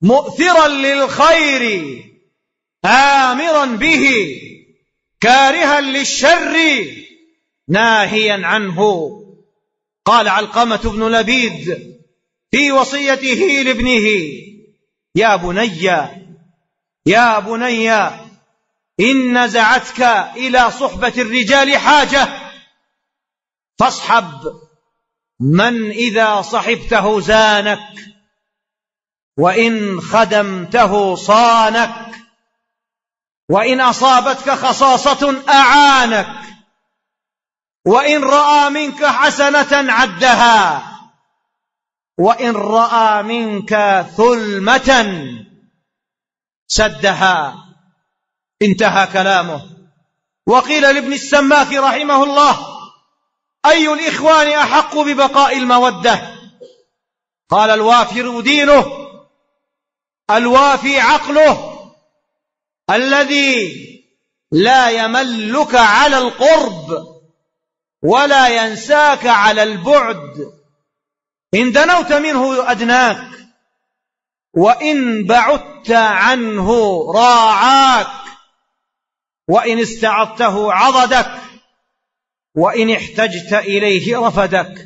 مؤثرا للخير آمرا به كارها للشر ناهيا عنه. قال علقمة بن لبيد في وصيته لابنه: يا بني إن نزعتك إلى صحبة الرجال حاجة فاصحب من إذا صحبته زانك، وإن خدمته صانك، وإن أصابتك خصاصة أعانك، وإن رأى منك حسنة عدها، وإن رأى منك ثلمة سدها. انتهى كلامه. وقيل لابن السماك رحمه الله: أي الإخوان أحق ببقاء المودة؟ قال: الوافر دينه، الوافي عقله، الذي لا يملك على القرب ولا ينساك على البعد. إن دنوت منه أدناك، وإن بعدت عنه راعاك، وإن استعضته عضدك، وإن احتجت إليه رفدك.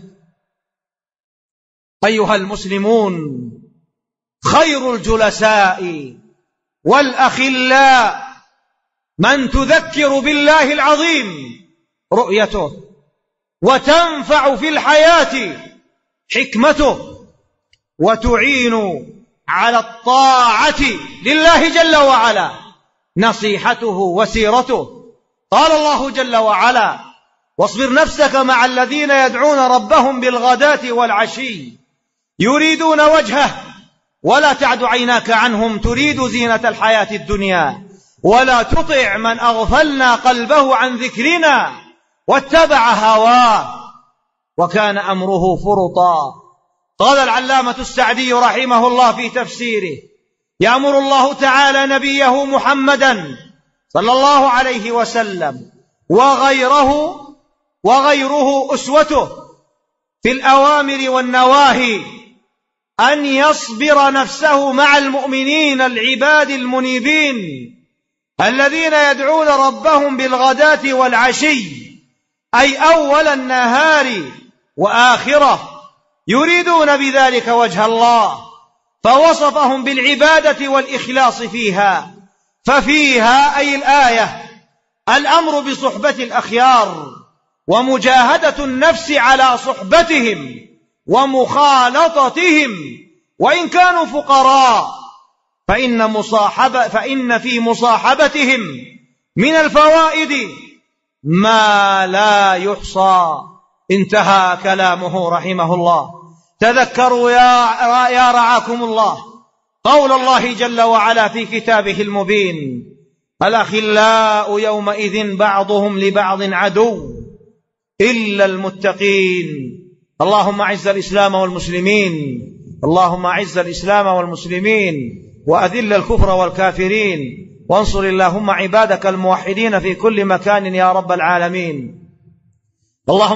أيها المسلمون، خير الجلساء والأخلاء من تذكر بالله العظيم رؤيته، وتنفع في الحياة حكمته، وتعين على الطاعة لله جل وعلا نصيحته وسيرته. قال الله جل وعلا: واصبر نفسك مع الذين يدعون ربهم بالغداة والعشي يريدون وجهه ولا تعد عيناك عنهم تريد زينة الحياة الدنيا ولا تطع من أغفلنا قلبه عن ذكرنا واتبع هواه وكان أمره فرطا. قال العلامة السعدي رحمه الله في تفسيره: يأمر الله تعالى نبيه محمدا صلى الله عليه وسلم وغيره أسوته في الأوامر والنواهي أن يصبر نفسه مع المؤمنين العباد المنيبين الذين يدعون ربهم بالغداة والعشي، أي أول النهار وآخره، يريدون بذلك وجه الله، فوصفهم بالعبادة والإخلاص فيها. ففيها أي الآية الأمر بصحبة الأخيار ومجاهدة النفس على صحبتهم ومخالطتهم، وإن كانوا فقراء فإن في مصاحبتهم من الفوائد ما لا يحصى. انتهى كلامه رحمه الله. تذكروا يا رعاكم الله قول الله جل وعلا في كتابه المبين: الأخلاء يومئذ بعضهم لبعض عدو إلا المتقين. اللهم أعز الإسلام والمسلمين، اللهم أعز الإسلام والمسلمين وأذل الكفر والكافرين، وانصر اللهم عبادك الموحدين في كل مكان يا رب العالمين. اللهم